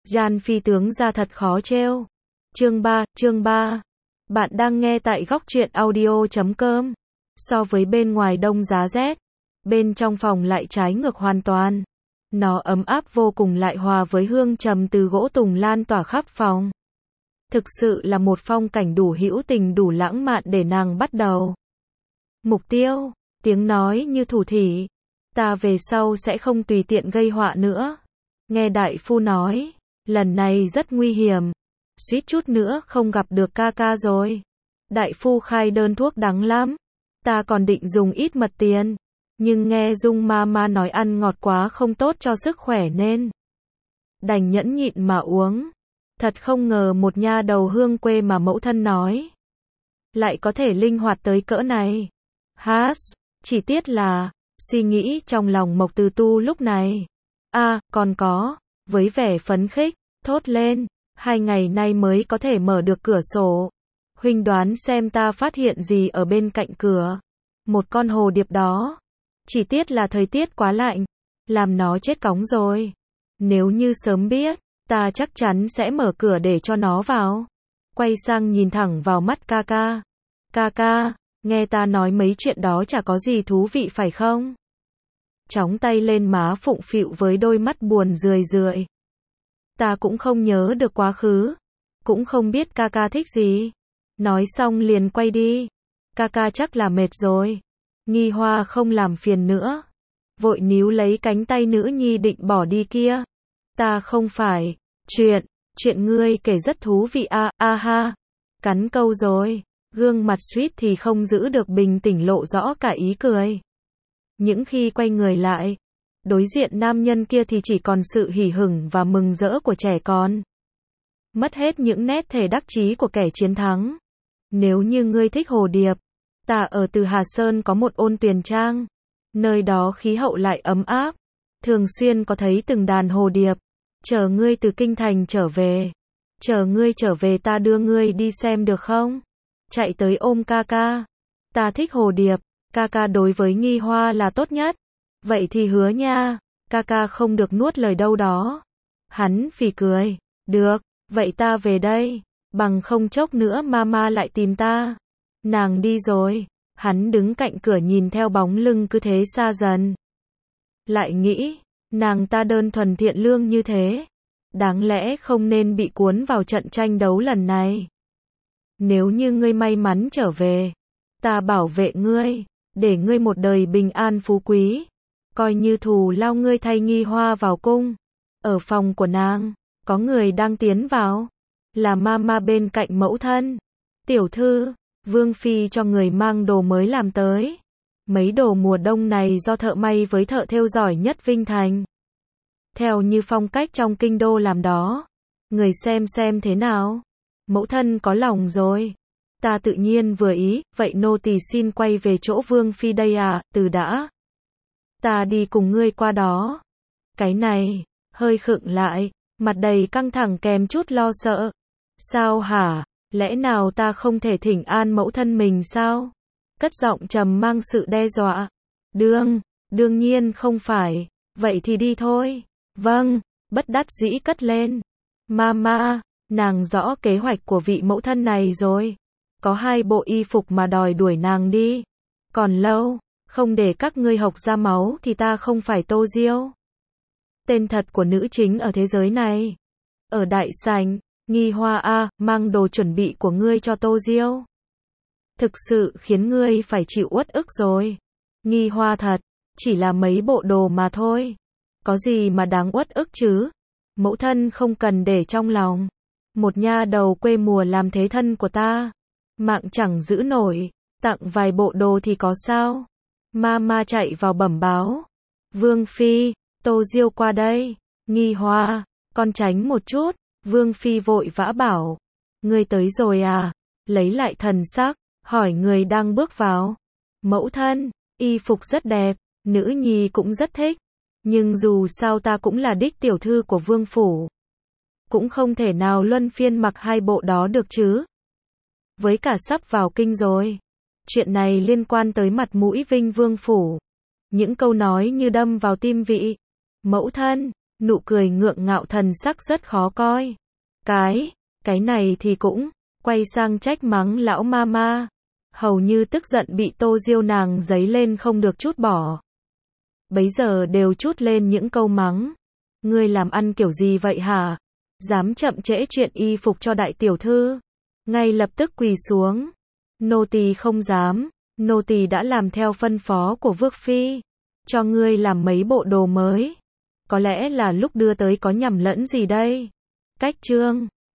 Gian phi tướng ra thật khó trêu. Chương 3. Bạn đang nghe tại góc truyện audio.com. So với bên ngoài đông giá rét, bên trong phòng lại trái ngược hoàn toàn. Nó ấm áp vô cùng lại hòa với hương trầm từ gỗ tùng lan tỏa khắp phòng. Thực sự là một phong cảnh đủ hữu tình đủ lãng mạn để nàng bắt đầu. Mục tiêu, tiếng nói như thủ thỉ. Ta về sau sẽ không tùy tiện gây họa nữa. Nghe đại phu nói, lần này rất nguy hiểm. Suýt chút nữa không gặp được ca ca rồi. Đại phu khai đơn thuốc đắng lắm. Ta còn định dùng ít mật tiền. Nhưng nghe Dung Mama nói ăn ngọt quá không tốt cho sức khỏe nên đành nhẫn nhịn mà uống. Thật không ngờ một nha đầu hương quê mà mẫu thân nói lại có thể linh hoạt tới cỡ này. Chỉ tiếc là, suy nghĩ trong lòng Mộc Từ Tu lúc này. Còn có, với vẻ phấn khích, thốt lên, 2 ngày nay mới có thể mở được cửa sổ. Huynh đoán xem ta phát hiện gì ở bên cạnh cửa. Một con hồ điệp đó. Chỉ tiếc là thời tiết quá lạnh, làm nó chết cóng rồi. Nếu như sớm biết, ta chắc chắn sẽ mở cửa để cho nó vào. Quay sang nhìn thẳng vào mắt ca ca. Ca ca, nghe ta nói mấy chuyện đó chả có gì thú vị phải không? Chóng tay lên má phụng phịu với đôi mắt buồn rười rượi. Ta cũng không nhớ được quá khứ. Cũng không biết ca ca thích gì. Nói xong liền quay đi. Ca ca chắc là mệt rồi. Nghi Hoa không làm phiền nữa. Vội níu lấy cánh tay nữ nhi định bỏ đi kia. Ta không phải. Chuyện ngươi kể rất thú vị ha. Cắn câu rồi. Gương mặt suýt thì không giữ được bình tĩnh lộ rõ cả ý cười. Những khi quay người lại, đối diện nam nhân kia thì chỉ còn sự hỉ hửng và mừng rỡ của trẻ con. Mất hết những nét thể đắc chí của kẻ chiến thắng. Nếu như ngươi thích hồ điệp, ta ở Từ Hà Sơn có một ôn tuyền trang. Nơi đó khí hậu lại ấm áp. Thường xuyên có thấy từng đàn hồ điệp. Chờ ngươi từ kinh thành trở về. Chờ ngươi trở về ta đưa ngươi đi xem được không? Chạy tới ôm ca ca. Ta thích hồ điệp. Ca ca đối với Nghi Hoa là tốt nhất. Vậy thì hứa nha. Ca ca không được nuốt lời đâu đó. Hắn phì cười. Được, vậy ta về đây. Bằng không chốc nữa mama lại tìm ta. Nàng đi rồi. Hắn đứng cạnh cửa nhìn theo bóng lưng cứ thế xa dần. Lại nghĩ, nàng ta đơn thuần thiện lương như thế. Đáng lẽ không nên bị cuốn vào trận tranh đấu lần này. Nếu như ngươi may mắn trở về, ta bảo vệ ngươi, để ngươi một đời bình an phú quý. Coi như thù lao ngươi thay Nghi Hoa vào cung. Ở phòng của nàng, có người đang tiến vào. Là mama bên cạnh mẫu thân. Tiểu thư, Vương Phi cho người mang đồ mới làm tới. Mấy đồ mùa đông này do thợ may với thợ thêu giỏi nhất Vinh Thành. Theo như phong cách trong kinh đô làm đó. Người xem thế nào? Mẫu thân có lòng rồi. Ta tự nhiên vừa ý, vậy nô tỳ xin quay về chỗ Vương Phi đây từ đã. Ta đi cùng ngươi qua đó. Cái này, hơi khựng lại, mặt đầy căng thẳng kèm chút lo sợ. Sao hả? Lẽ nào ta không thể thỉnh an mẫu thân mình sao? Cất giọng trầm mang sự đe dọa. Đương nhiên không phải. Vậy thì đi thôi. Vâng, bất đắc dĩ cất lên. Mama, nàng rõ kế hoạch của vị mẫu thân này rồi. Có 2 bộ y phục mà đòi đuổi nàng đi. Còn lâu, không để các ngươi hộc ra máu thì ta không phải Tô Diêu. Tên thật của nữ chính ở thế giới này. Ở đại sảnh, Nghi Hoa mang đồ chuẩn bị của ngươi cho Tô Diêu. Thực sự khiến ngươi phải chịu uất ức rồi. Nghi Hoa thật, chỉ là mấy bộ đồ mà thôi. Có gì mà đáng uất ức chứ? Mẫu thân không cần để trong lòng. Một nha đầu quê mùa làm thế thân của ta. Mạng chẳng giữ nổi. Tặng vài bộ đồ thì có sao? Mama chạy vào bẩm báo. Vương Phi, Tô Diêu qua đây. Nghi Hoa, con tránh một chút. Vương Phi vội vã bảo. Ngươi tới rồi à? Lấy lại thần sắc, hỏi người đang bước vào. Mẫu thân, y phục rất đẹp, nữ nhi cũng rất thích. Nhưng dù sao ta cũng là đích tiểu thư của vương phủ. Cũng không thể nào luân phiên mặc 2 bộ đó được chứ. Với cả sắp vào kinh rồi. Chuyện này liên quan tới mặt mũi Vinh Vương phủ. Những câu nói như đâm vào tim vị. Mẫu thân, nụ cười ngượng ngạo thần sắc rất khó coi. Cái này thì cũng, quay sang trách mắng lão mama. Hầu như tức giận bị Tô Diêu nàng giấy lên không được trút bỏ. Bấy giờ đều trút lên những câu mắng. Ngươi làm ăn kiểu gì vậy hả? Dám chậm trễ chuyện y phục cho đại tiểu thư. Ngay lập tức quỳ xuống. Nô tỳ không dám, nô tỳ đã làm theo phân phó của Vương Phi. Cho ngươi làm mấy bộ đồ mới. Có lẽ là lúc đưa tới có nhầm lẫn gì đây? Cách chương